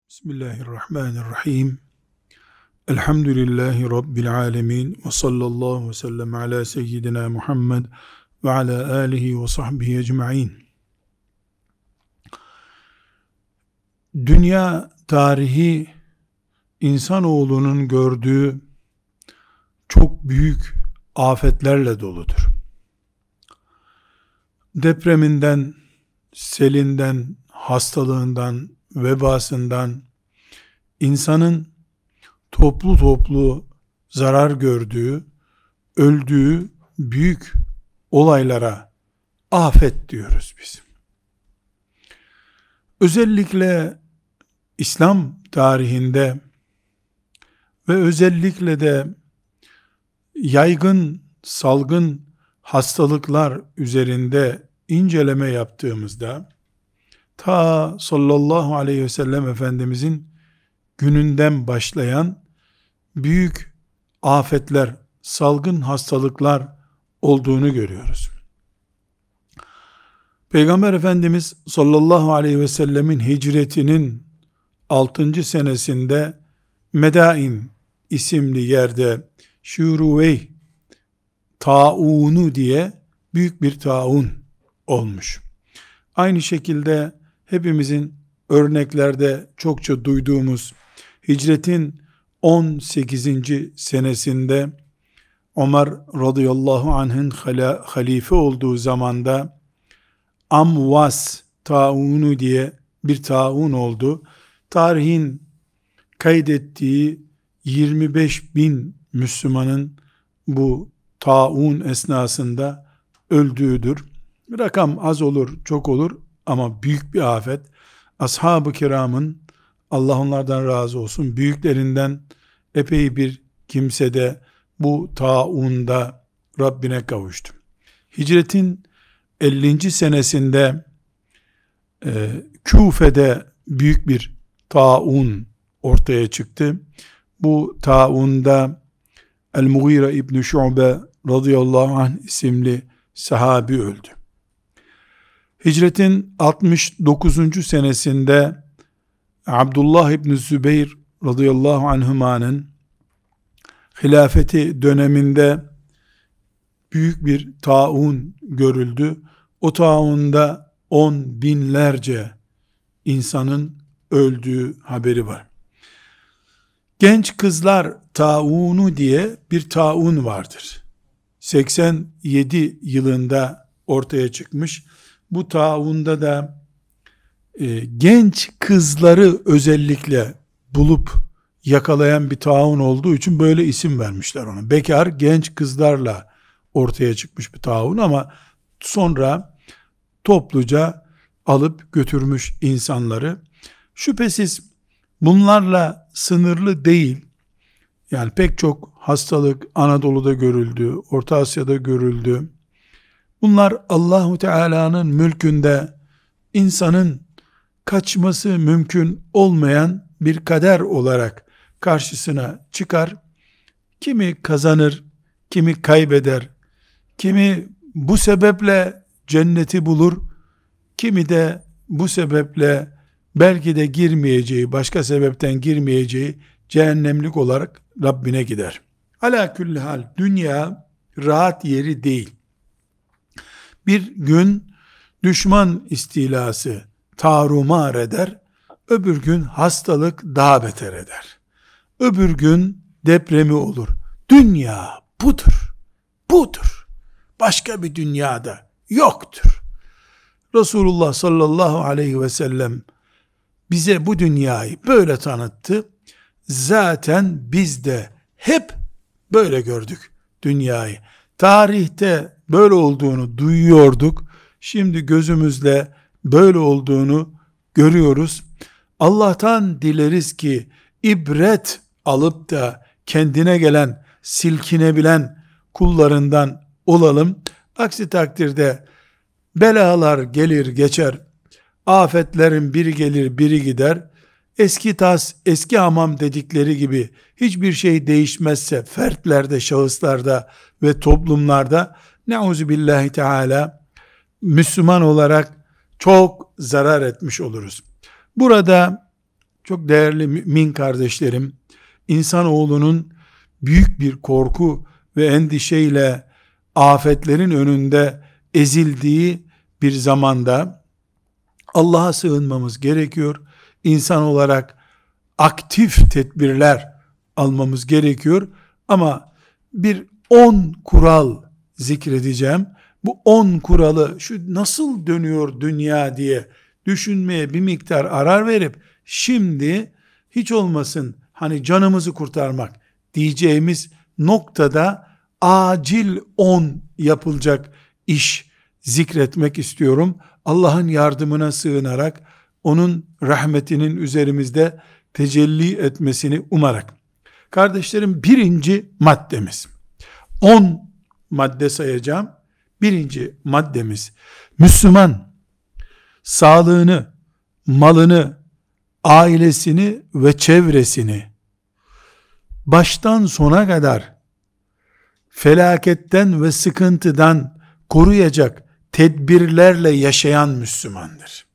Bismillahirrahmanirrahim. Elhamdülillahi Rabbil alemin. Ve sallallahu ve sellem ala seyyidina Muhammed ve ala alihi ve sahbihi ecma'in. Dünya tarihi insanoğlunun gördüğü çok büyük afetlerle doludur. Depreminden, selinden, hastalığından, vebasından, insanın toplu toplu zarar gördüğü, öldüğü büyük olaylara afet diyoruz biz. Özellikle İslam tarihinde ve özellikle de yaygın, salgın hastalıklar üzerinde inceleme yaptığımızda, ta sallallahu aleyhi ve sellem Efendimizin gününden başlayan büyük afetler, salgın hastalıklar olduğunu görüyoruz. Peygamber Efendimiz sallallahu aleyhi ve sellemin hicretinin 6. senesinde Medain isimli yerde Şuruveyh taunu diye büyük bir taun olmuş. Aynı şekilde hepimizin örneklerde çokça duyduğumuz hicretin 18. senesinde Ömer radıyallahu anh'ın halife olduğu zamanda Amvas taunu diye bir taun oldu. Tarihin kaydettiği 25 bin Müslümanın bu taun esnasında öldüğüdür. Rakam az olur, çok olur ama büyük bir afet. Ashab-ı kiramın, Allah onlardan razı olsun, büyüklerinden epey bir kimse de bu taunda Rabbine kavuştu. Hicretin 50. senesinde Küfe'de büyük bir taun ortaya çıktı. Bu taunda El-Mughira İbn-i Şu'be radıyallahu anh isimli sahabi öldü. Hicretin 69. senesinde Abdullah İbn-i Zübeyir radıyallahu anhümanın hilafeti döneminde büyük bir taun görüldü. O taunda 10 binlerce insanın öldüğü haberi var. Genç kızlar taunu diye bir taun vardır. 87 yılında ortaya çıkmış. Bu taunda da genç kızları özellikle bulup yakalayan bir taun olduğu için böyle isim vermişler ona. Bekar genç kızlarla ortaya çıkmış bir taun ama sonra topluca alıp götürmüş insanları. Şüphesiz bunlarla sınırlı değil. Yani pek çok hastalık Anadolu'da görüldü, Orta Asya'da görüldü. Bunlar Allahu Teala'nın mülkünde insanın kaçması mümkün olmayan bir kader olarak karşısına çıkar. Kimi kazanır, kimi kaybeder, kimi bu sebeple cenneti bulur, kimi de bu sebeple belki de girmeyeceği, başka sebepten girmeyeceği cehennemlik olarak Rabbine gider. Ala külli hal, dünya rahat yeri değil. Bir gün düşman istilası tarumar eder, öbür gün hastalık daha beter eder. Öbür gün depremi olur. Dünya budur. Budur. Başka bir dünyada yoktur. Resulullah sallallahu aleyhi ve sellem bize bu dünyayı böyle tanıttı. Zaten biz de hep böyle gördük dünyayı. Tarihte böyle olduğunu duyuyorduk. Şimdi gözümüzle böyle olduğunu görüyoruz. Allah'tan dileriz ki ibret alıp da kendine gelen, silkinebilen kullarından olalım. Aksi takdirde belalar gelir geçer, afetlerin biri gelir biri gider. Eski tas, eski hamam dedikleri gibi hiçbir şey değişmezse fertlerde, şahıslarda ve toplumlarda neuzubillahi teala Müslüman olarak çok zarar etmiş oluruz. Burada Çok değerli mümin kardeşlerim, insanoğlunun büyük bir korku ve endişeyle afetlerin önünde ezildiği bir zamanda Allah'a sığınmamız gerekiyor. İnsan olarak aktif tedbirler almamız gerekiyor. Ama bir 10 kural zikredeceğim. Bu 10 kuralı şu nasıl dönüyor dünya diye düşünmeye bir miktar arar verip şimdi hiç olmasın hani canımızı kurtarmak diyeceğimiz noktada acil 10 yapılacak iş zikretmek istiyorum. Allah'ın yardımına sığınarak onun rahmetinin üzerimizde tecelli etmesini umarak. Kardeşlerim, birinci maddemiz, 10 madde sayacağım. Birinci maddemiz, Müslüman sağlığını, malını, ailesini ve çevresini baştan sona kadar felaketten ve sıkıntıdan koruyacak tedbirlerle yaşayan Müslümandır.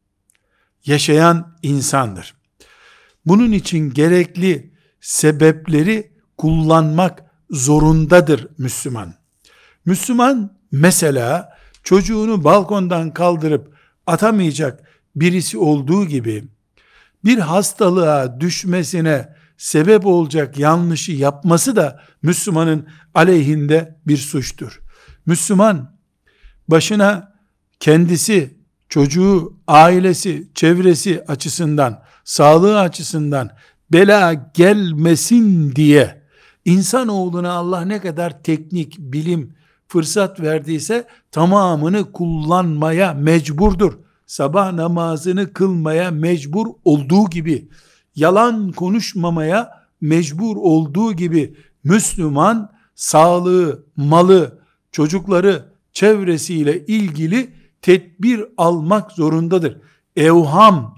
Yaşayan insandır. Bunun için gerekli sebepleri kullanmak zorundadır Müslüman. Müslüman mesela çocuğunu balkondan kaldırıp atamayacak birisi olduğu gibi bir hastalığa düşmesine sebep olacak yanlışı yapması da Müslümanın aleyhinde bir suçtur. Müslüman başına kendisi, çocuğu, ailesi, çevresi açısından, sağlığı açısından bela gelmesin diye insanoğluna Allah ne kadar teknik, bilim, fırsat verdiyse tamamını kullanmaya mecburdur. Sabah namazını kılmaya mecbur olduğu gibi, yalan konuşmamaya mecbur olduğu gibi Müslüman sağlığı, malı, çocukları, çevresiyle ilgili tedbir almak zorundadır. Evham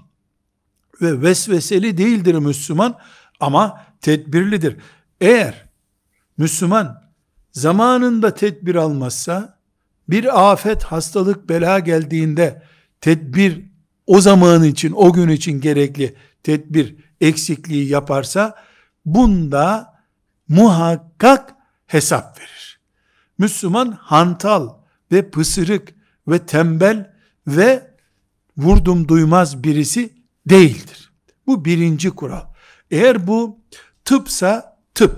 ve vesveseli değildir Müslüman ama tedbirlidir. Eğer Müslüman zamanında tedbir almazsa, bir afet, hastalık, bela geldiğinde tedbir, o zaman için, o gün için gerekli tedbir eksikliği yaparsa, bunda muhakkak hesap verir. Müslüman hantal ve pısırık ve tembel ve vurdum duymaz birisi değildir. Bu birinci kural. Eğer bu tıpsa tıp,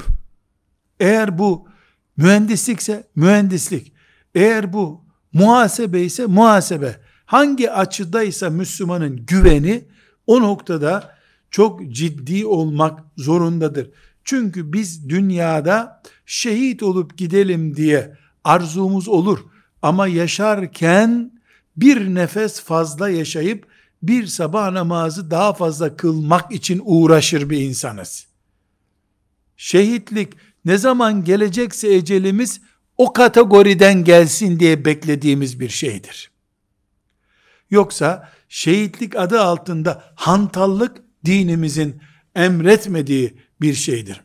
eğer bu mühendislikse mühendislik, eğer bu muhasebe ise muhasebe, hangi açıdaysa Müslümanın güveni o noktada çok ciddi olmak zorundadır. Çünkü biz dünyada şehit olup gidelim diye arzumuz olur ama yaşarken bir nefes fazla yaşayıp bir sabah namazı daha fazla kılmak için uğraşır bir insanız. Şehitlik ne zaman gelecekse ecelimiz o kategoriden gelsin diye beklediğimiz bir şeydir. Yoksa şehitlik adı altında hantallık dinimizin emretmediği bir şeydir.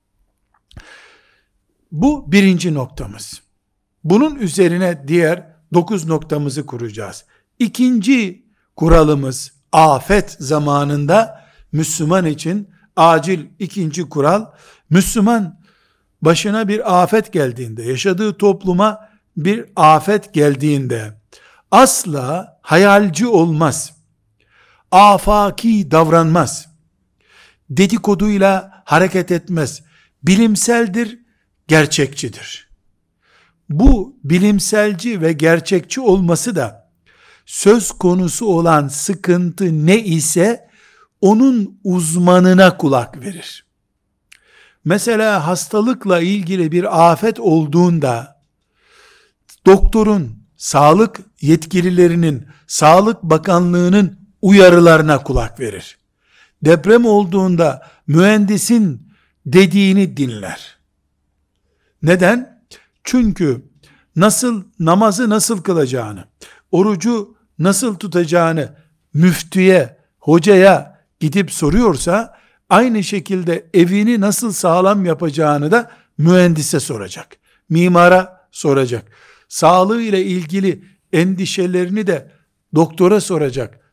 Bu birinci noktamız. Bunun üzerine diğer 9 noktamızı kuracağız. İkinci kuralımız, afet zamanında Müslüman için acil ikinci kural, Müslüman başına bir afet geldiğinde, yaşadığı topluma bir afet geldiğinde asla hayalci olmaz, afaki davranmaz, dedikoduyla hareket etmez, bilimseldir, gerçekçidir. Bu bilimselci ve gerçekçi olması da söz konusu olan sıkıntı ne ise onun uzmanına kulak verir. Mesela hastalıkla ilgili bir afet olduğunda doktorun, sağlık yetkililerinin, Sağlık Bakanlığı'nın uyarılarına kulak verir. Deprem olduğunda mühendisin dediğini dinler. Neden? Çünkü namazı nasıl kılacağını, orucu nasıl tutacağını müftüye, hocaya gidip soruyorsa, aynı şekilde evini nasıl sağlam yapacağını da mühendise soracak, mimara soracak. Sağlığı ile ilgili endişelerini de doktora soracak,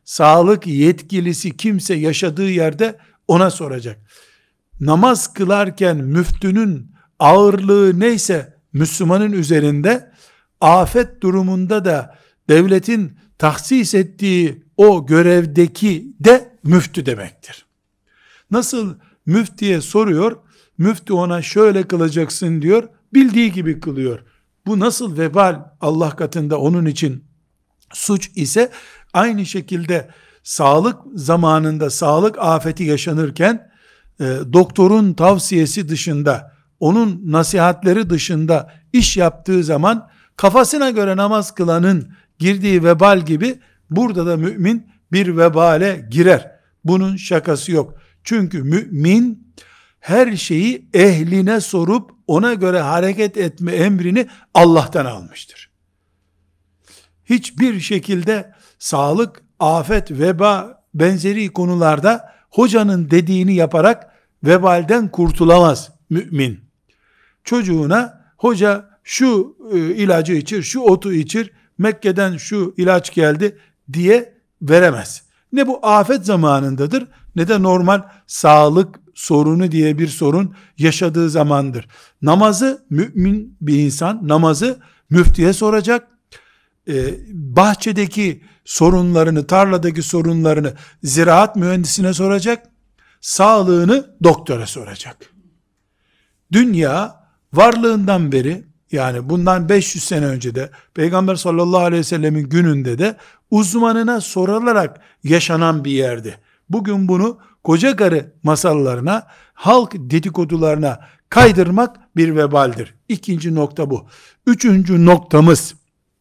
sağlık yetkilisi kimse yaşadığı yerde ona soracak. Namaz kılarken müftünün ağırlığı neyse Müslümanın üzerinde, afet durumunda da devletin tahsis ettiği o görevdeki de müftü demektir. Nasıl müftiye soruyor, müftü ona şöyle kılacaksın diyor, bildiği gibi kılıyor. Bu nasıl vebal Allah katında onun için suç ise, aynı şekilde sağlık zamanında sağlık afeti yaşanırken doktorun tavsiyesi dışında, onun nasihatleri dışında iş yaptığı zaman kafasına göre namaz kılanın girdiği vebal gibi burada da mümin bir vebale girer. Bunun şakası yok. Çünkü mümin her şeyi ehline sorup ona göre hareket etme emrini Allah'tan almıştır. Hiçbir şekilde sağlık, afet, veba benzeri konularda hocanın dediğini yaparak vebalden kurtulamaz mümin. Çocuğuna hoca şu ilacı içir, şu otu içir, Mekke'den şu ilaç geldi diye veremez. Ne bu afet zamanındadır, ne de normal sağlık sorunu diye bir sorun yaşadığı zamandır. Namazı mümin bir insan namazı müftüye soracak. Bahçedeki sorunlarını, tarladaki sorunlarını ziraat mühendisine soracak. Sağlığını doktora soracak. Dünya varlığından beri, yani bundan 500 sene önce de Peygamber sallallahu aleyhi ve sellemin gününde de uzmanına sorularak yaşanan bir yerdi. Bugün bunu koca karı masallarına, halk dedikodularına kaydırmak bir vebaldir. İkinci nokta bu. Üçüncü noktamız,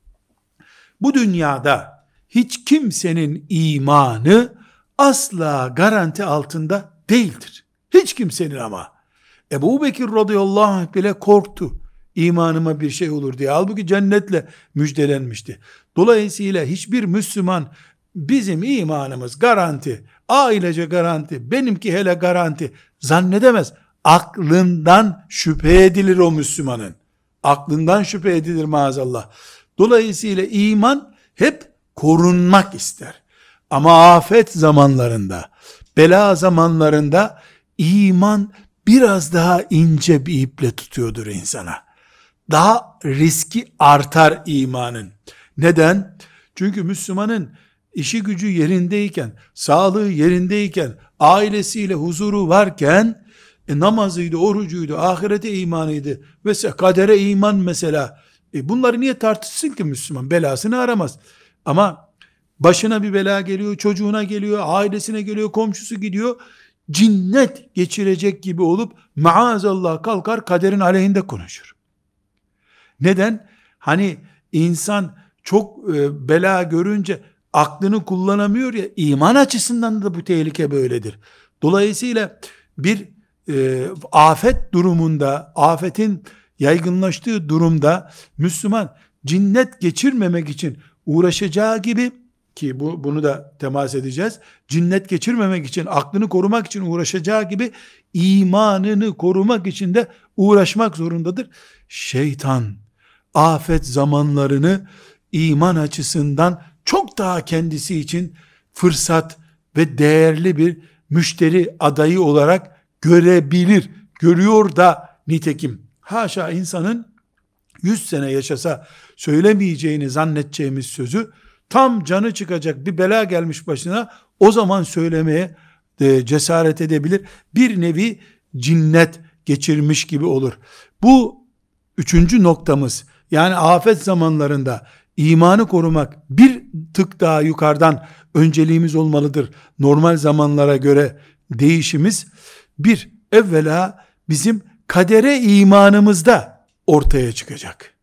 bu dünyada hiç kimsenin imanı asla garanti altında değildir. Hiç kimsenin ama. Ebu Bekir radıyallahu anh bile korktu, İmanıma bir şey olur diye. Halbuki cennetle müjdelenmişti. Dolayısıyla hiçbir Müslüman bizim imanımız garanti, ailece garanti, benimki hele garanti zannedemez. Aklından şüphe edilir o Müslümanın. Aklından şüphe edilir maazallah. Dolayısıyla iman hep korunmak ister. Ama afet zamanlarında, bela zamanlarında iman biraz daha ince bir iple tutuyordur insana. Daha riski artar imanın. Neden? Çünkü Müslümanın işi gücü yerindeyken, sağlığı yerindeyken, ailesiyle huzuru varken, namazıydı, orucuydu, ahirete imanıydı ve kadere iman mesela. Bunları niye tartışsın ki Müslüman? Belasını aramaz. Ama başına bir bela geliyor, çocuğuna geliyor, ailesine geliyor, komşusu gidiyor, cinnet geçirecek gibi olup maazallah kalkar kaderin aleyhinde konuşur. Neden? Hani insan çok bela görünce aklını kullanamıyor ya, iman açısından da bu tehlike böyledir. Dolayısıyla bir afet durumunda, afetin yaygınlaştığı durumda Müslüman cinnet geçirmemek için uğraşacağı gibi, ki bunu da temas edeceğiz, cinnet geçirmemek için, aklını korumak için uğraşacağı gibi imanını korumak için de uğraşmak zorundadır. Şeytan afet zamanlarını iman açısından çok daha kendisi için fırsat ve değerli bir müşteri adayı olarak görebilir. Görüyor da nitekim. Haşa insanın 100 sene yaşasa söylemeyeceğini zannedeceğimiz sözü, tam canı çıkacak bir bela gelmiş başına, o zaman söylemeye cesaret edebilir. Bir nevi cinnet geçirmiş gibi olur. Bu üçüncü noktamız. Yani afet zamanlarında imanı korumak bir tık daha yukarıdan önceliğimiz olmalıdır. Normal zamanlara göre değişimiz bir, evvela bizim kadere imanımızda ortaya çıkacak.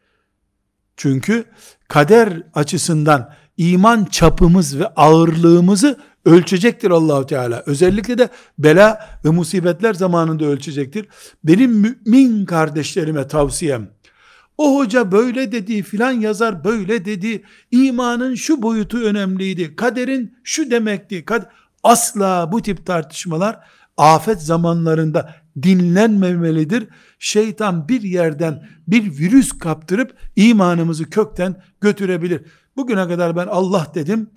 Çünkü kader açısından iman çapımız ve ağırlığımızı ölçecektir Allah-u Teala. Özellikle de bela ve musibetler zamanında ölçecektir. Benim mümin kardeşlerime tavsiyem, o hoca böyle dedi, filan yazar böyle dedi, imanın şu boyutu önemliydi, kaderin şu demekti. Asla bu tip tartışmalar afet zamanlarında dinlenmemelidir. Şeytan bir yerden bir virüs kaptırıp imanımızı kökten götürebilir. Bugüne kadar ben Allah dedim,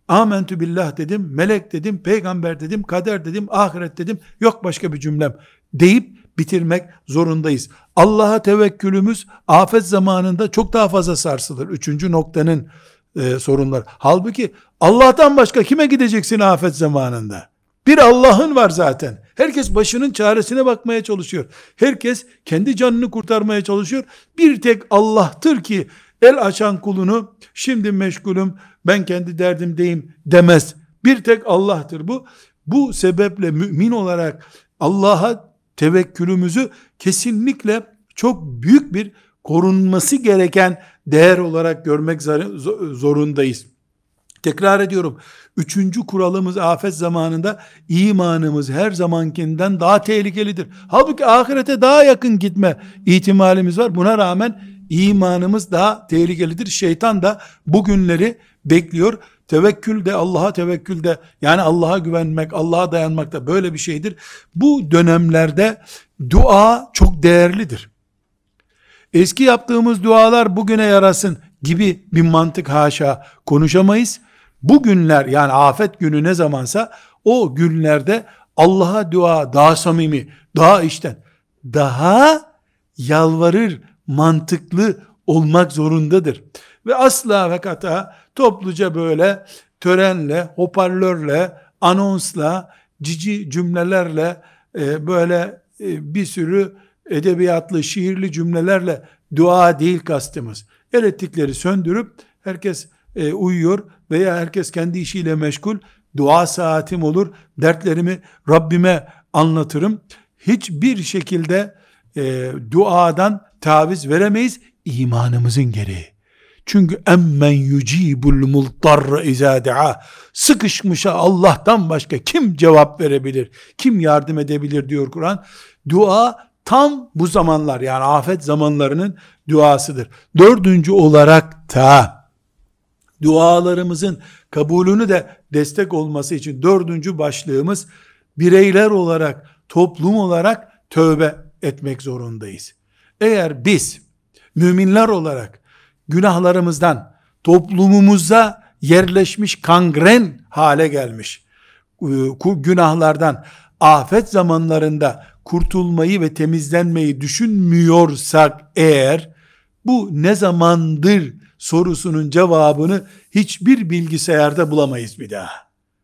Amentü billah dedim, melek dedim, peygamber dedim, kader dedim, ahiret dedim, yok başka bir cümlem deyip bitirmek zorundayız. Allah'a tevekkülümüz afet zamanında çok daha fazla sarsılır. Üçüncü noktanın sorunlar. Halbuki Allah'tan başka kime gideceksin afet zamanında? Bir Allah'ın var zaten. Herkes başının çaresine bakmaya çalışıyor. Herkes kendi canını kurtarmaya çalışıyor. Bir tek Allah'tır ki el açan kulunu şimdi meşgulüm, ben kendi derdimdeyim demez. Bir tek Allah'tır bu. Bu sebeple mümin olarak Allah'a tevekkülümüzü kesinlikle çok büyük bir korunması gereken değer olarak görmek zorundayız. Tekrar ediyorum. Üçüncü kuralımız afet zamanında imanımız her zamankinden daha tehlikelidir. Halbuki ahirete daha yakın gitme ihtimalimiz var. Buna rağmen imanımız daha tehlikelidir. Şeytan da bu günleri bekliyor. Tevekkül de, Allah'a tevekkül de, yani Allah'a güvenmek, Allah'a dayanmak da böyle bir şeydir. Bu dönemlerde dua çok değerlidir. Eski yaptığımız dualar bugüne yarasın gibi bir mantık haşa konuşamayız. Bu günler, yani afet günü ne zamansa o günlerde Allah'a dua daha samimi, daha içten, daha yalvarır, mantıklı olmak zorundadır. Ve asla ve kata topluca böyle törenle, hoparlörle, anonsla, cici cümlelerle, bir sürü edebiyatlı, şiirli cümlelerle dua değil kastımız. Elektrikleri söndürüp herkes uyuyor veya herkes kendi işiyle meşgul. Dua saatim olur, dertlerimi Rabbime anlatırım. Hiçbir şekilde duadan taviz veremeyiz, imanımızın gereği. Çünkü emmen yucibul multarra izâ daa. Sıkışmışa Allah'tan başka kim cevap verebilir, kim yardım edebilir diyor Kur'an. Dua tam bu zamanlar, yani afet zamanlarının duasıdır. Dördüncü olarak da dualarımızın kabulünü de destek olması için dördüncü başlığımız, bireyler olarak, toplum olarak tövbe etmek zorundayız. Eğer biz müminler olarak günahlarımızdan, toplumumuza yerleşmiş kangren hale gelmiş günahlardan afet zamanlarında kurtulmayı ve temizlenmeyi düşünmüyorsak eğer, bu ne zamandır sorusunun cevabını hiçbir bilgisayarda bulamayız bir daha.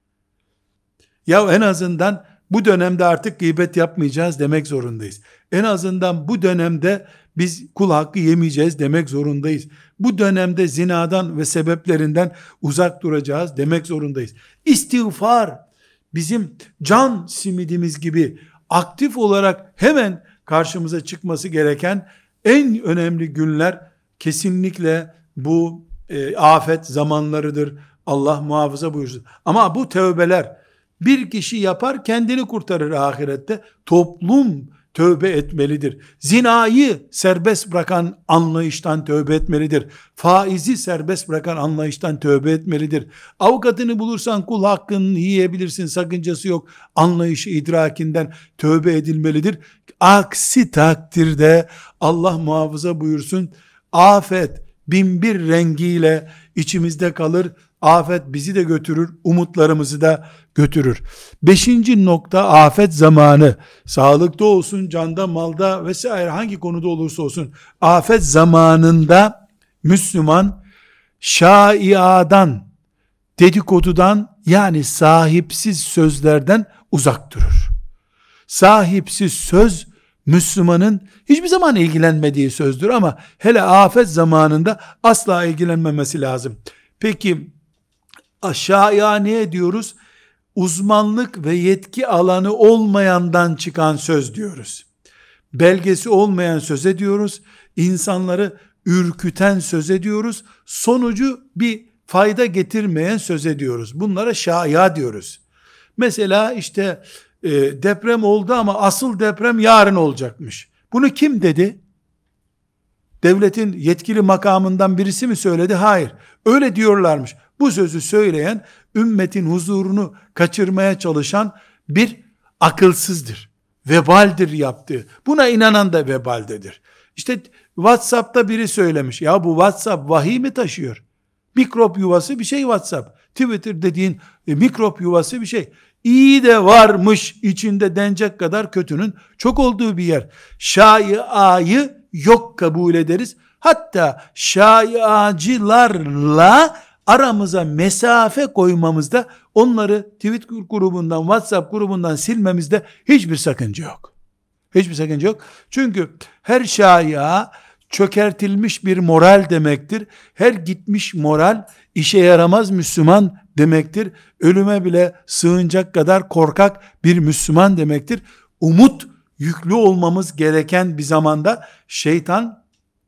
Ya en azından bu dönemde artık gıybet yapmayacağız demek zorundayız. En azından bu dönemde biz kul hakkı yemeyeceğiz demek zorundayız. Bu dönemde zinadan ve sebeplerinden uzak duracağız demek zorundayız. İstiğfar bizim can simidimiz gibi aktif olarak hemen karşımıza çıkması gereken en önemli günler kesinlikle bu afet zamanlarıdır. Allah muhafaza buyursun. Ama bu tövbeler bir kişi yapar kendini kurtarır ahirette. Toplum tövbe etmelidir. Zinayı serbest bırakan anlayıştan tövbe etmelidir. Faizi serbest bırakan anlayıştan tövbe etmelidir. Avukatını bulursan kul hakkını yiyebilirsin, sakıncası yok anlayışı idrakinden tövbe edilmelidir. Aksi takdirde Allah muhafaza buyursun, afet binbir rengiyle içimizde kalır. Afet bizi de götürür, umutlarımızı da götürür. Beşinci nokta, afet zamanı, sağlıkta olsun, canda, malda vesaire hangi konuda olursa olsun, afet zamanında Müslüman şaiadan, dedikodudan, yani sahipsiz sözlerden uzak durur. Sahipsiz söz Müslümanın hiçbir zaman ilgilenmediği sözdür ama hele afet zamanında asla ilgilenmemesi lazım. Peki aşağıya ne diyoruz? Uzmanlık ve yetki alanı olmayandan çıkan söz diyoruz. Belgesi olmayan söze diyoruz. İnsanları ürküten söze diyoruz. Sonucu bir fayda getirmeyen söze diyoruz. Bunlara şaya diyoruz. Mesela işte deprem oldu ama asıl deprem yarın olacakmış. Bunu kim dedi? Devletin yetkili makamından birisi mi söyledi? Hayır. Öyle diyorlarmış. Bu sözü söyleyen, ümmetin huzurunu kaçırmaya çalışan bir akılsızdır. Vebaldir yaptığı. Buna inanan da vebaldedir. İşte WhatsApp'ta biri söylemiş. Ya bu WhatsApp vahiy mi taşıyor? Mikrop yuvası bir şey WhatsApp. Twitter dediğin mikrop yuvası bir şey. İyi de varmış içinde denecek kadar kötünün çok olduğu bir yer. Şaiayı yok kabul ederiz. Hatta şaiacılarla aramıza mesafe koymamızda, onları Twitter grubundan, WhatsApp grubundan silmemizde hiçbir sakınca yok. Hiçbir sakınca yok. Çünkü her şaia çökertilmiş bir moral demektir. Her gitmiş moral işe yaramaz Müslüman demektir. Ölüme bile sığınacak kadar korkak bir Müslüman demektir. Umut yüklü olmamız gereken bir zamanda şeytan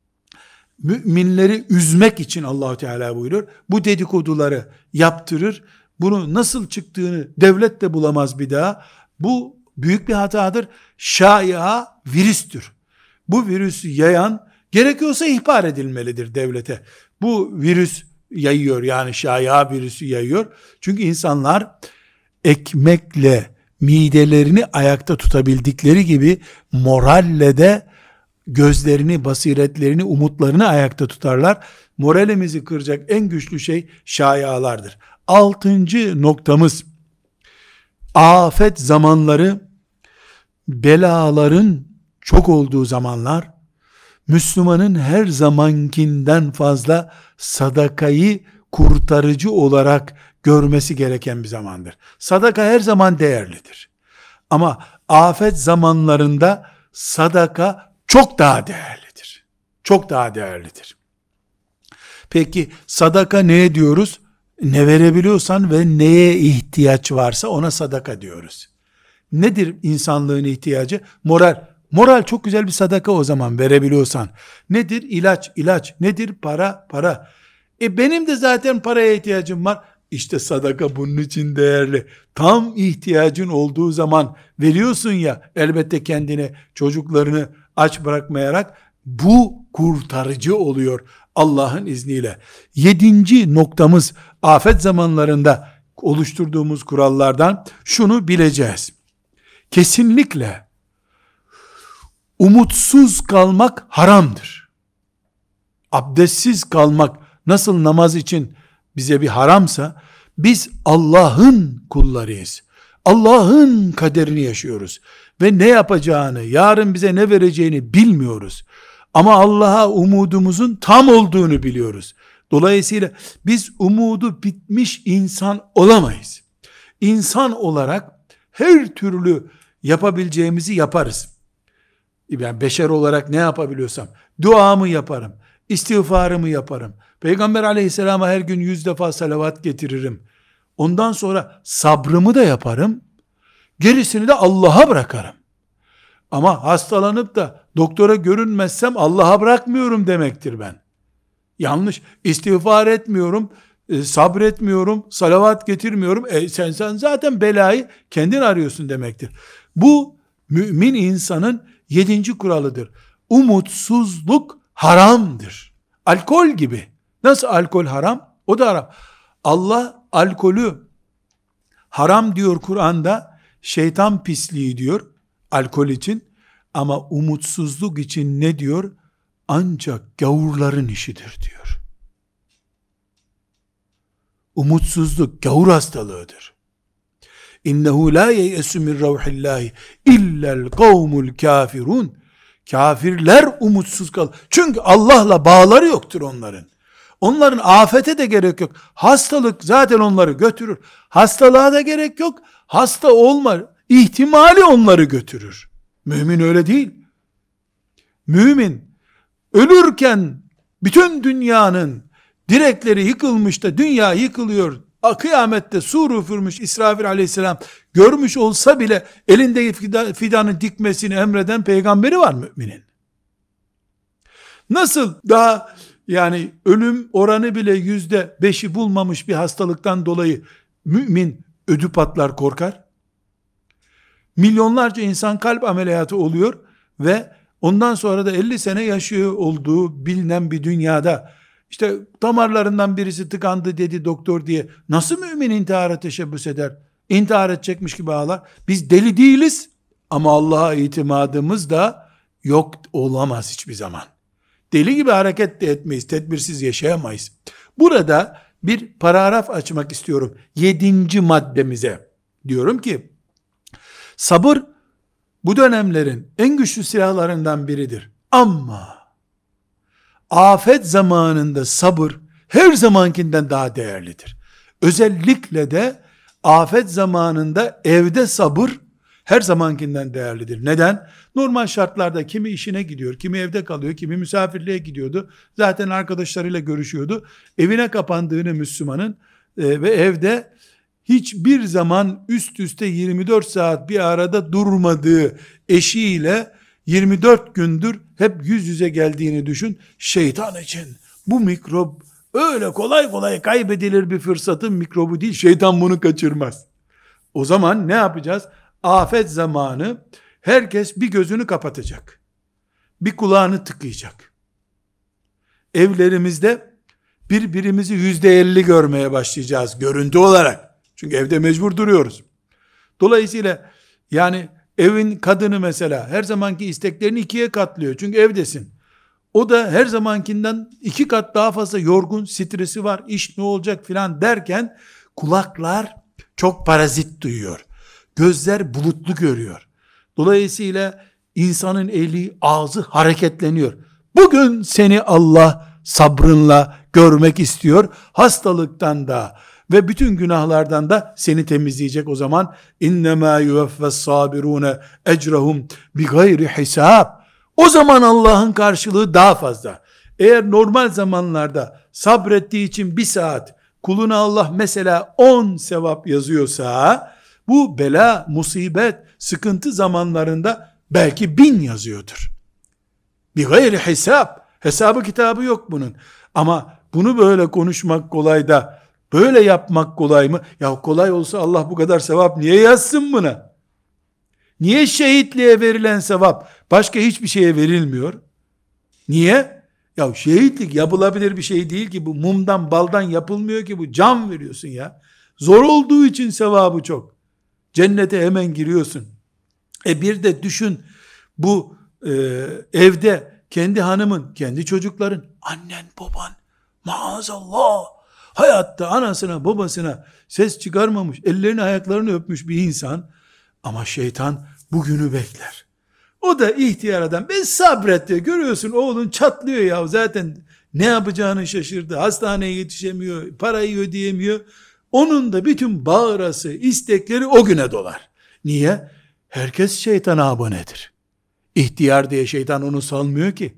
müminleri üzmek için Allahu Teala buyuruyor, bu dedikoduları yaptırır. Bunu nasıl çıktığını devlet de bulamaz bir daha. Bu büyük bir hatadır. Şaia virüstür. Bu virüsü yayan gerekiyorsa ihbar edilmelidir devlete. Bu virüs yayıyor, yani şaia virüsü yayıyor. Çünkü insanlar ekmekle midelerini ayakta tutabildikleri gibi moralle de gözlerini, basiretlerini, umutlarını ayakta tutarlar. Moralimizi kıracak en güçlü şey şaialardır. 6. noktamız, afet zamanları, belaların çok olduğu zamanlar, Müslümanın her zamankinden fazla sadakayı kurtarıcı olarak görmesi gereken bir zamandır. Sadaka her zaman değerlidir. Ama afet zamanlarında sadaka çok daha değerlidir. Çok daha değerlidir. Peki sadaka ne diyoruz? Ne verebiliyorsan ve neye ihtiyaç varsa ona sadaka diyoruz. Nedir insanlığın ihtiyacı? Moral. Moral çok güzel bir sadaka o zaman verebiliyorsan. Nedir? İlaç. İlaç. Nedir? Para. Para. Benim de zaten paraya ihtiyacım var. İşte sadaka bunun için değerli. Tam ihtiyacın olduğu zaman veriyorsun ya, elbette kendini, çocuklarını aç bırakmayarak, bu kurtarıcı oluyor Allah'ın izniyle. 7. noktamız, afet zamanlarında oluşturduğumuz kurallardan şunu bileceğiz. Kesinlikle umutsuz kalmak haramdır. Abdestsiz kalmak nasıl namaz için bize bir haramsa, biz Allah'ın kullarıyız. Allah'ın kaderini yaşıyoruz. Ve ne yapacağını, yarın bize ne vereceğini bilmiyoruz. Ama Allah'a umudumuzun tam olduğunu biliyoruz. Dolayısıyla biz umudu bitmiş insan olamayız. İnsan olarak her türlü yapabileceğimizi yaparız. Yani beşer olarak ne yapabiliyorsam, duamı yaparım, istiğfarımı yaparım. Peygamber aleyhisselama her gün 100 defa salavat getiririm. Ondan sonra sabrımı da yaparım. Gerisini de Allah'a bırakarım. Ama hastalanıp da doktora görünmezsem Allah'a bırakmıyorum demektir ben. Yanlış. İstiğfar etmiyorum, sabretmiyorum, salavat getirmiyorum. Sen zaten belayı kendin arıyorsun demektir. Bu mümin insanın 7. kuralıdır. Umutsuzluk haramdır. Alkol gibi. Nasıl alkol haram? O da haram. Allah alkolü haram diyor Kur'an'da, şeytan pisliği diyor alkol için, ama umutsuzluk için ne diyor? Ancak gavurların işidir diyor. Umutsuzluk gavur hastalığıdır. İnnehu la yeyesu min ravhillahi illel kavmul kafirun. Kafirler umutsuz kalır. Çünkü Allah'la bağları yoktur onların. Onların afete de gerek yok. Hastalık zaten onları götürür. Hastalığa da gerek yok. Hasta olma ihtimali onları götürür. Mümin öyle değil. Mümin ölürken bütün dünyanın direkleri yıkılmış da dünya yıkılıyor, kıyamette sur üfürmüş İsrafil aleyhisselam görmüş olsa bile elinde fidanı dikmesini emreden peygamberi var müminin. Nasıl daha, yani ölüm oranı bile %5'i bulmamış bir hastalıktan dolayı mümin ödü patlar, korkar. Milyonlarca insan kalp ameliyatı oluyor ve ondan sonra da 50 sene yaşıyor olduğu bilinen bir dünyada, işte damarlarından birisi tıkandı dedi doktor diye, nasıl mümin intihara teşebbüs eder? İntihar edecekmiş gibi ağlar. Biz deli değiliz ama Allah'a itimadımız da yok olamaz hiçbir zaman. Deli gibi hareket de etmeyiz, tedbirsiz yaşayamayız. Burada bir paragraf açmak istiyorum. 7. maddemize. Diyorum ki, sabır bu dönemlerin en güçlü silahlarından biridir. Ama afet zamanında sabır her zamankinden daha değerlidir. Özellikle de afet zamanında evde sabır her zamankinden değerlidir. Neden? Normal şartlarda kimi işine gidiyor, kimi evde kalıyor, kimi misafirliğe gidiyordu. Zaten arkadaşlarıyla görüşüyordu. Evine kapandığını Müslümanın ve evde hiçbir zaman üst üste 24 saat bir arada durmadığı eşiyle 24 gündür hep yüz yüze geldiğini düşün. Şeytan için bu mikrop öyle kolay kolay kaybedilir bir fırsatın mikrobu değil. Şeytan bunu kaçırmaz. O zaman ne yapacağız? Afet zamanı herkes bir gözünü kapatacak. Bir kulağını tıkayacak. Evlerimizde birbirimizi %50 görmeye başlayacağız görüntü olarak. Çünkü evde mecbur duruyoruz. Dolayısıyla yani evin kadını mesela her zamanki isteklerini 2'ye katlıyor. Çünkü evdesin. O da her zamankinden 2 kat daha fazla yorgun, stresi var, iş ne olacak filan derken kulaklar çok parazit duyuyor. Gözler bulutlu görüyor. Dolayısıyla insanın eli, ağzı hareketleniyor. Bugün seni Allah sabrınla görmek istiyor. Hastalıktan da ve bütün günahlardan da seni temizleyecek o zaman. İnnemâ yuvaffes sabirûne ecrahum bi gayri hisab. O zaman Allah'ın karşılığı daha fazla. Eğer normal zamanlarda sabrettiği için 1 saat kuluna Allah mesela 10 sevap yazıyorsa, bu bela, musibet, sıkıntı zamanlarında belki 1000 yazıyordur. Bir gayri hesap. Hesabı kitabı yok bunun. Ama bunu böyle konuşmak kolay da böyle yapmak kolay mı? Ya kolay olsa Allah bu kadar sevap niye yazsın buna? Niye şehitliğe verilen sevap başka hiçbir şeye verilmiyor? Niye? Ya şehitlik yapılabilir bir şey değil ki, bu mumdan baldan yapılmıyor ki, bu can veriyorsun ya. Zor olduğu için sevabı çok. Cennete hemen giriyorsun. Bir de düşün, bu evde kendi hanımın, kendi çocukların, annen baban maazallah hayatta anasına babasına ses çıkarmamış, ellerini ayaklarını öpmüş bir insan, ama şeytan bugünü bekler. O da ihtiyar adam, ben sabret diyor. Görüyorsun oğlun çatlıyor ya, zaten ne yapacağını şaşırdı, hastaneye yetişemiyor, parayı ödeyemiyor. Onun da bütün bağırası, istekleri o güne dolar. Niye? Herkes şeytana abonedir. İhtiyar diye şeytan onu salmıyor ki.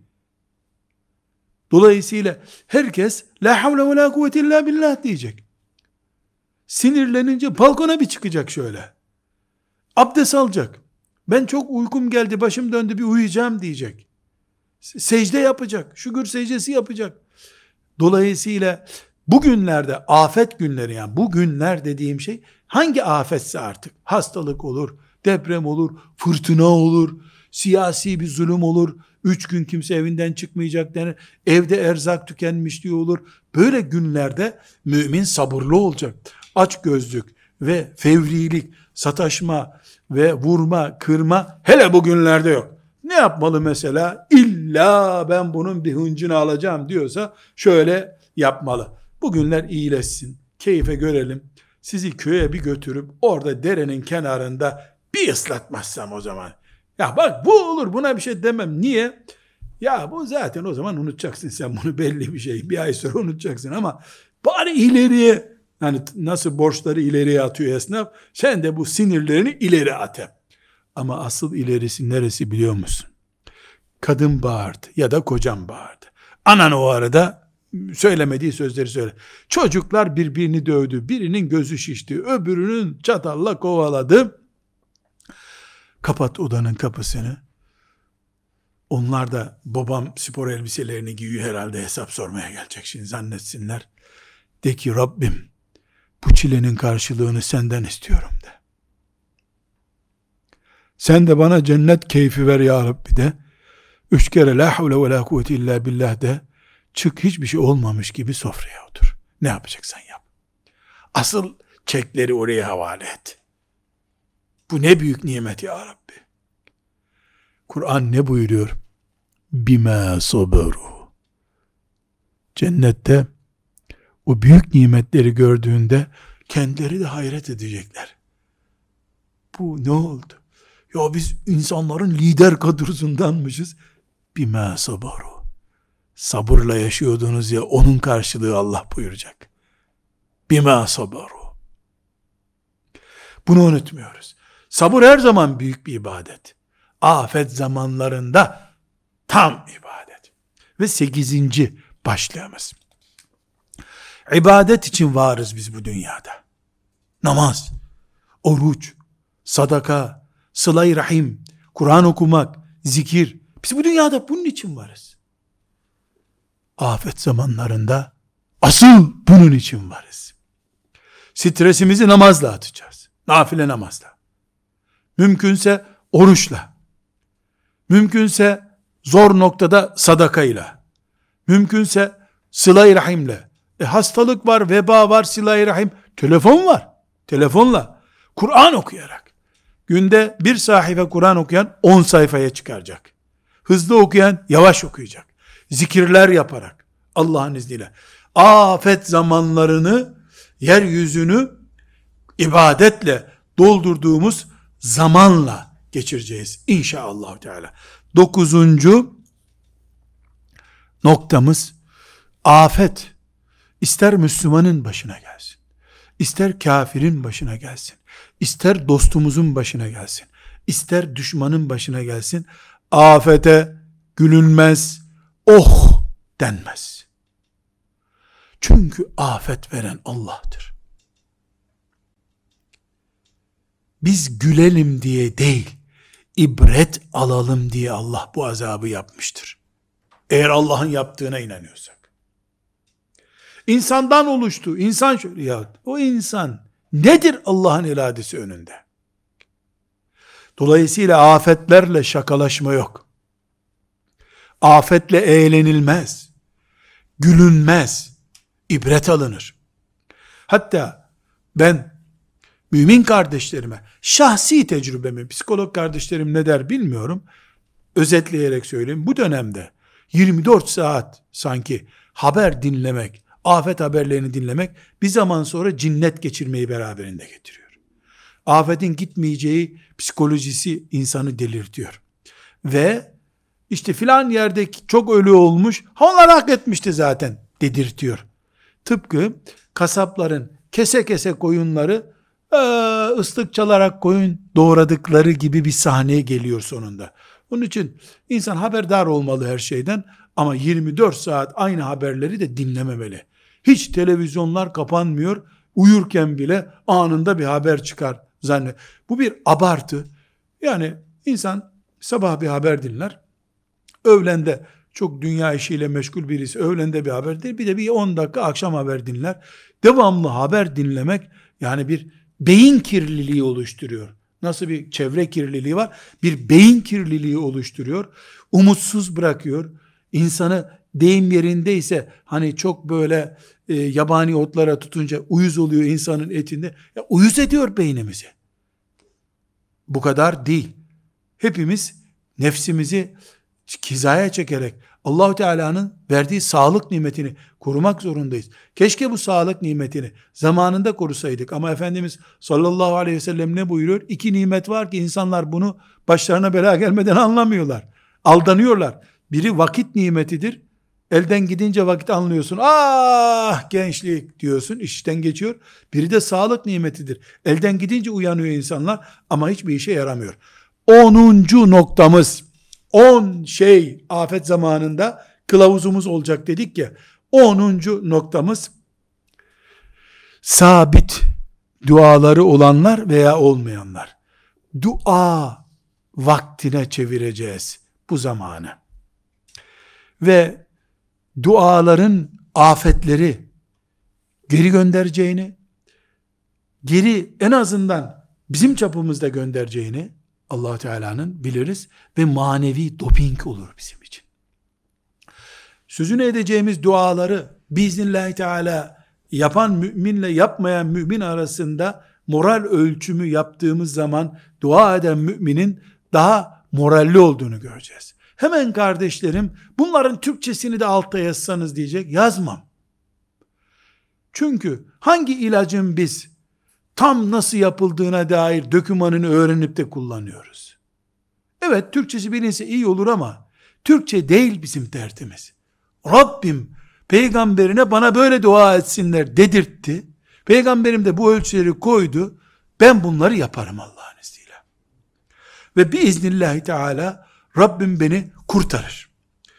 Dolayısıyla herkes la havle ve la kuvvete illa billah diyecek. Sinirlenince balkona bir çıkacak şöyle. Abdest alacak. Ben çok uykum geldi, başım döndü, bir uyuyacağım diyecek. Secde yapacak. Şükür secdesi yapacak. Dolayısıyla bugünlerde afet günleri, yani bu günler dediğim şey hangi afetse artık, hastalık olur, deprem olur, fırtına olur, siyasi bir zulüm olur, 3 gün kimse evinden çıkmayacak denir, evde erzak tükenmişliği olur. Böyle günlerde mümin sabırlı olacak. Açgözlük ve fevrilik, sataşma ve vurma, kırma hele bugünlerde yok. Ne yapmalı mesela? İlla ben bunun bir hıncını alacağım diyorsa şöyle yapmalı. Bugünler iyileşsin, keyfe görelim. Sizi köye bir götürüp orada derenin kenarında bir ıslatmazsam o zaman. Ya bak bu olur, buna bir şey demem. Niye? Ya bu zaten o zaman unutacaksın sen bunu, belli bir şey. Bir ay sonra unutacaksın ama bari ileriye, hani nasıl borçları ileriye atıyor esnaf, sen de bu sinirlerini ileri at hep. Ama asıl ilerisi neresi biliyor musun? Kadın bağırdı ya da kocan bağırdı. Anan o arada söylemediği sözleri söyle. Çocuklar birbirini dövdü. Birinin gözü şişti. Öbürünün çatalla kovaladı. Kapat odanın kapısını. Onlar da babam spor elbiselerini giyiyor herhalde, hesap sormaya gelecek şimdi zannetsinler. De ki Rabbim bu çilenin karşılığını senden istiyorum de. Sen de bana cennet keyfi ver ya Rabbi de. 3 kere la havle ve la kuvvete illa billah de. Çık, hiçbir şey olmamış gibi sofraya otur. Ne yapacaksan yap. Asıl çekleri oraya havale et. Bu ne büyük nimet ya Rabbi. Kur'an ne buyuruyor? Bima saberu. Cennette o büyük nimetleri gördüğünde kendileri de hayret edecekler. Bu ne oldu? Ya biz insanların lider kadrosundanmışız. Bima sabaru. Sabırla yaşıyordunuz ya, onun karşılığı Allah buyuracak. Bima sabaru. Bunu unutmuyoruz. Sabır her zaman büyük bir ibadet. Afet zamanlarında tam ibadet. Ve 8. başlığımız. İbadet için varız biz bu dünyada. Namaz, oruç, sadaka, sıla-i rahim, Kur'an okumak, zikir. Biz bu dünyada bunun için varız. Afet zamanlarında asıl bunun için varız. Stresimizi namazla atacağız. Nafile namazla. Mümkünse oruçla. Mümkünse zor noktada sadakayla. Mümkünse sıla-i rahimle. Hastalık var, veba var, sıla-i rahim. Telefon var. Telefonla. Kur'an okuyarak. Günde bir sahife Kur'an okuyan 10 sayfaya çıkaracak. Hızlı okuyan yavaş okuyacak. Zikirler yaparak. Allah'ın izniyle. Afet zamanlarını, yeryüzünü ibadetle doldurduğumuz zamanla geçireceğiz İnşallah Teala. 9. noktamız, afet ister Müslümanın başına gelsin, ister kafirin başına gelsin, ister dostumuzun başına gelsin, ister düşmanın başına gelsin, afete gülünmez, oh denmez. Çünkü afet veren Allah'tır. Biz gülelim diye değil, ibret alalım diye Allah bu azabı yapmıştır. Eğer Allah'ın yaptığına inanıyorsak. İnsandan oluştu. İnsan şöyle, ya o insan nedir Allah'ın iradesi önünde? Dolayısıyla afetlerle şakalaşma yok. Afetle eğlenilmez. Gülünmez. İbret alınır. Hatta ben mümin kardeşlerime, şahsi tecrübemi, psikolog kardeşlerim ne der bilmiyorum, özetleyerek söyleyeyim, bu dönemde 24 saat sanki haber dinlemek, afet haberlerini dinlemek, bir zaman sonra cinnet geçirmeyi beraberinde getiriyor. Afetin gitmeyeceği psikolojisi insanı delirtiyor. Ve işte filan yerde çok ölü olmuş, onlar hak etmişti zaten dedirtiyor. Tıpkı kasapların kese kese koyunları ıslık çalarak koyun doğradıkları gibi bir sahneye geliyor sonunda. Onun için insan haberdar olmalı her şeyden, ama 24 saat aynı haberleri de dinlememeli. Hiç televizyonlar kapanmıyor, uyurken bile anında bir haber çıkar zannet. Bu bir abartı. Yani insan sabah bir haber dinler, öğlende çok dünya işiyle meşgul birisi öğlende bir haber değil, bir de bir 10 dakika akşam haber dinler. Devamlı haber dinlemek yani bir beyin kirliliği oluşturuyor. Nasıl bir çevre kirliliği var? Bir beyin kirliliği oluşturuyor. Umutsuz bırakıyor. İnsanı, deyim yerindeyse hani çok böyle yabani otlara tutunca uyuz oluyor insanın etinde. Ya, uyuz ediyor beynimizi. Bu kadar değil. Hepimiz nefsimizi hizaya çekerek Allah-u Teala'nın verdiği sağlık nimetini korumak zorundayız. Keşke bu sağlık nimetini zamanında korusaydık, ama Efendimiz sallallahu aleyhi ve sellem ne buyuruyor? 2 nimet var ki insanlar bunu başlarına bela gelmeden anlamıyorlar. Aldanıyorlar. Biri vakit nimetidir. Elden gidince vakit anlıyorsun. Ah gençlik diyorsun, işten geçiyor. Biri de sağlık nimetidir. Elden gidince uyanıyor insanlar ama hiçbir işe yaramıyor. 10. noktamız, 10 şey afet zamanında kılavuzumuz olacak dedik ya. 10. noktamız, sabit duaları olanlar veya olmayanlar. Dua vaktine çevireceğiz bu zamanı. Ve duaların afetleri geri göndereceğini, geri en azından bizim çapımızda göndereceğini Allah Teala'nın biliriz ve manevi doping olur bizim için. Sözünü edeceğimiz duaları biiznillahü teala yapan müminle yapmayan mümin arasında moral ölçümü yaptığımız zaman dua eden müminin daha moralli olduğunu göreceğiz. Hemen kardeşlerim bunların Türkçesini de altta yazsanız diyecek. Yazmam. Çünkü hangi ilacın biz tam nasıl yapıldığına dair dokümanını öğrenip de kullanıyoruz? Evet, Türkçesi bilinse iyi olur ama Türkçe değil bizim derdimiz. Rabbim peygamberine bana böyle dua etsinler dedirtti. Peygamberim de bu ölçüleri koydu. Ben bunları yaparım Allah'ın izniyle. Ve biiznillahü teala Rabbim beni kurtarır.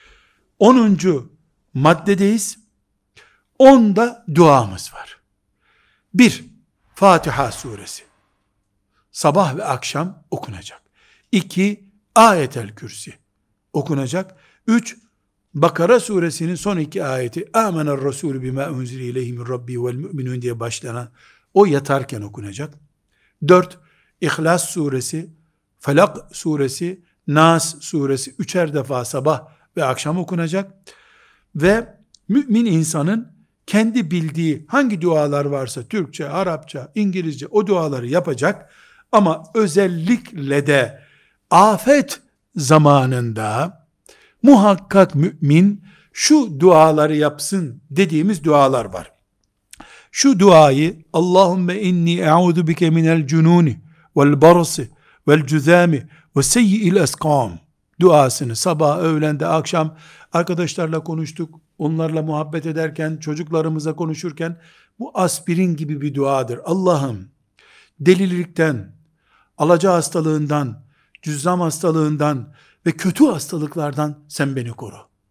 10. maddedeyiz. 10'da duamız var. 1. Fatiha suresi. Sabah ve akşam okunacak. 2. Ayetel Kürsi okunacak. 3. Bakara suresinin son 2 ayeti Amener Resulü bima unzile ileyhi min Rabbi vel müminun diye başlanan o yatarken okunacak. 4. İhlas suresi, Felak suresi, Nas suresi 3'er defa sabah ve akşam okunacak. Ve mümin insanın kendi bildiği hangi dualar varsa Türkçe, Arapça, İngilizce o duaları yapacak. Ama özellikle de afet zamanında muhakkak mümin şu duaları yapsın dediğimiz dualar var. Şu duayı Allahümme inni e'udu bike minel cununi vel barasi vel cüzami ve seyyi'il eskam duasını sabah, öğlende, akşam arkadaşlarla konuştuk. Onlarla muhabbet ederken, çocuklarımıza konuşurken bu aspirin gibi bir duadır. Allah'ım delilikten, alaca hastalığından, cüzzam hastalığından ve kötü hastalıklardan sen beni koru.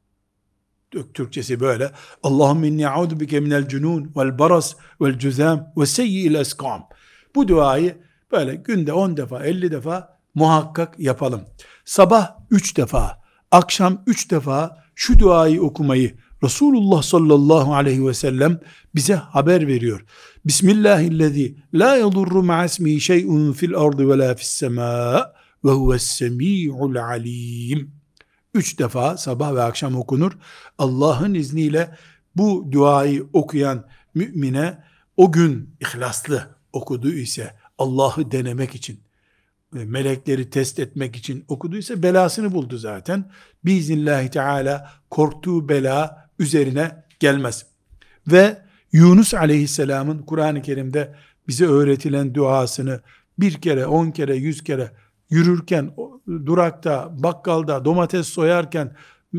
Türkçesi böyle. Allahümme inni a'udu bike minel cunun vel baras vel cüzam ve seyyi'il eskam. Bu duayı böyle günde 10 defa, 50 defa muhakkak yapalım. Sabah 3 defa, akşam 3 defa şu duayı okumayı Resulullah sallallahu aleyhi ve sellem bize haber veriyor. Bismillahillezî la yadurru ma'asmihi şey'un fil ardı ve la fissemâ ve huves-semî'ul alîm. 3 defa sabah ve akşam okunur. Allah'ın izniyle bu duayı okuyan mümine o gün ihlaslı okuduğu ise Allah'ı denemek için, melekleri test etmek için okuduysa belasını buldu zaten. Biiznillahü teala korktuğu bela üzerine gelmez. Ve Yunus aleyhisselamın Kur'an-ı Kerim'de bize öğretilen duasını 1 kere, 10 kere, 100 kere yürürken, durakta, bakkalda, domates soyarken,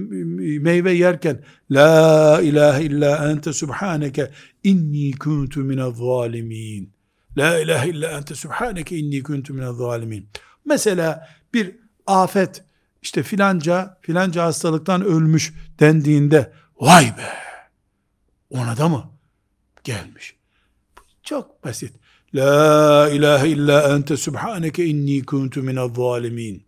meyve yerken La ilahe illa ente subhaneke inni kuntu minezzalimin. La ilahe illa ente subhaneke inni kuntu minezzalimin. Mesela bir afet, işte filanca hastalıktan ölmüş dendiğinde vay be, ona da mı gelmiş? Çok basit. La ilahe illa ente subhaneke inni kuntu minezzalimin.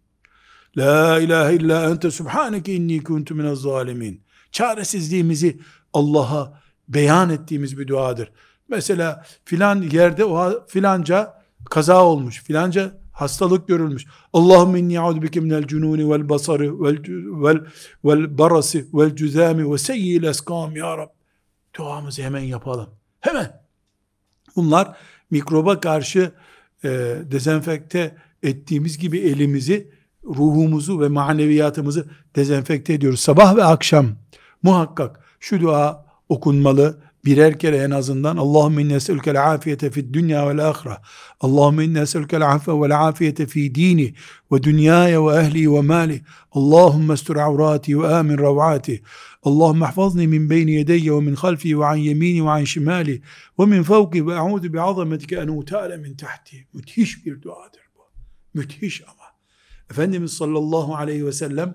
La ilahe illa ente subhaneke inni kuntu minezzalimin. Çaresizliğimizi Allah'a beyan ettiğimiz bir duadır. Mesela filan yerde o filanca kaza olmuş, filanca hastalık görülmüş. Allahümme inni a'udu bike minel cununi vel basari vel barasi vel cüzami ve seyyil eskam ya Rab. Duamızı hemen yapalım. Hemen. Bunlar mikroba karşı dezenfekte ettiğimiz gibi elimizi, ruhumuzu ve maneviyatımızı dezenfekte ediyoruz. Sabah ve akşam muhakkak şu dua okunmalı. Birer kere en azından. Allahümme inne es'elükel afiyete fid dünya vel ahire. Allahümme inne es'elükel affe vel afiyete fi dini ve dünyaya ve ehli ve mali. Allahümme estur avrati ve amin ravati. Allahümme ahfazni min beyni yedeyye ve min halfi ve an yemini ve an şimali ve min fevki ve a'udu bi'azametike en utale min tahti. Müthiş bir duadır bu. Müthiş ama. Efendimiz sallallahu aleyhi ve sellem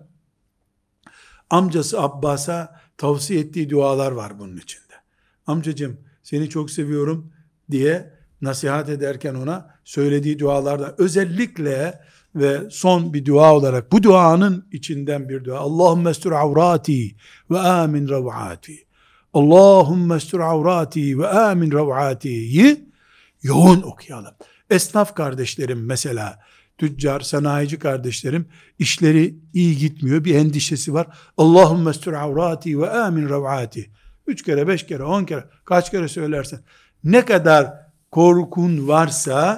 amcası Abbas'a tavsiye ettiği dualar var bunun içinde. Amcacığım seni çok seviyorum diye nasihat ederken ona söylediği dualarda özellikle ve son bir dua olarak bu duanın içinden bir dua. Allahümme estur avrati ve amin rav'ati. Allahümme estur avrati ve amin rav'ati'yi yoğun okuyalım. Esnaf kardeşlerim mesela, tüccar, sanayici kardeşlerim işleri iyi gitmiyor, bir endişesi var. Allahümme estur avrati ve amin rav'ati. 3 kere, 5 kere, 10 kere, kaç kere söylersen, ne kadar korkun varsa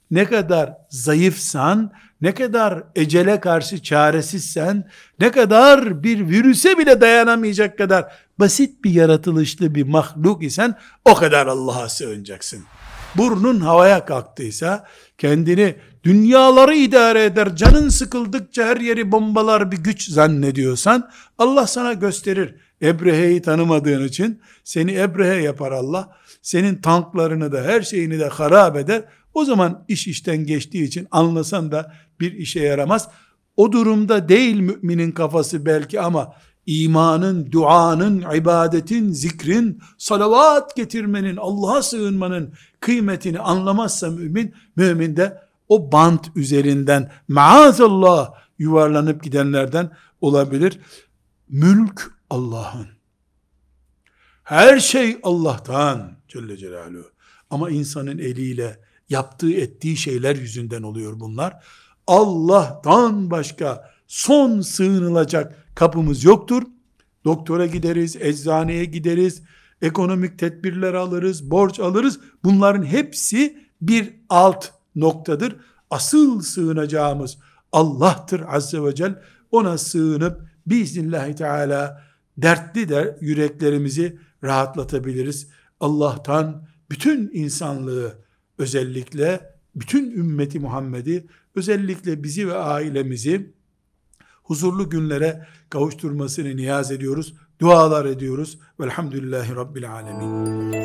ne kadar zayıfsan, ne kadar ecele karşı çaresizsen, ne kadar bir virüse bile dayanamayacak kadar basit bir yaratılışlı bir mahluk isen, o kadar Allah'a sığınacaksın. Burnun havaya kalktıysa, kendini dünyaları idare eder, canın sıkıldıkça her yeri bombalar bir güç zannediyorsan, Allah sana gösterir. Ebrehe'yi tanımadığın için seni Ebrehe yapar Allah. Senin tanklarını da her şeyini de harap eder. O zaman iş işten geçtiği için anlasan da bir işe yaramaz. O durumda değil müminin kafası belki, ama imanın, duanın, ibadetin, zikrin, salavat getirmenin, Allah'a sığınmanın kıymetini anlamazsa mümin de o bant üzerinden maazallah yuvarlanıp gidenlerden olabilir. Mülk Allah'ın. Her şey Allah'tan Celle Celaluhu. Ama insanın eliyle yaptığı ettiği şeyler yüzünden oluyor bunlar. Allah'tan başka son sığınılacak kapımız yoktur. Doktora gideriz, eczaneye gideriz, ekonomik tedbirler alırız, borç alırız. Bunların hepsi bir alt noktadır. Asıl sığınacağımız Allah'tır Azze ve Celle. Ona sığınıp biiznillahü teala dertli de yüreklerimizi rahatlatabiliriz. Allah'tan bütün insanlığı, özellikle bütün ümmeti Muhammed'i, özellikle bizi ve ailemizi huzurlu günlere kavuşturmasını niyaz ediyoruz. Dualar ediyoruz. Velhamdülillahi Rabbil alemin.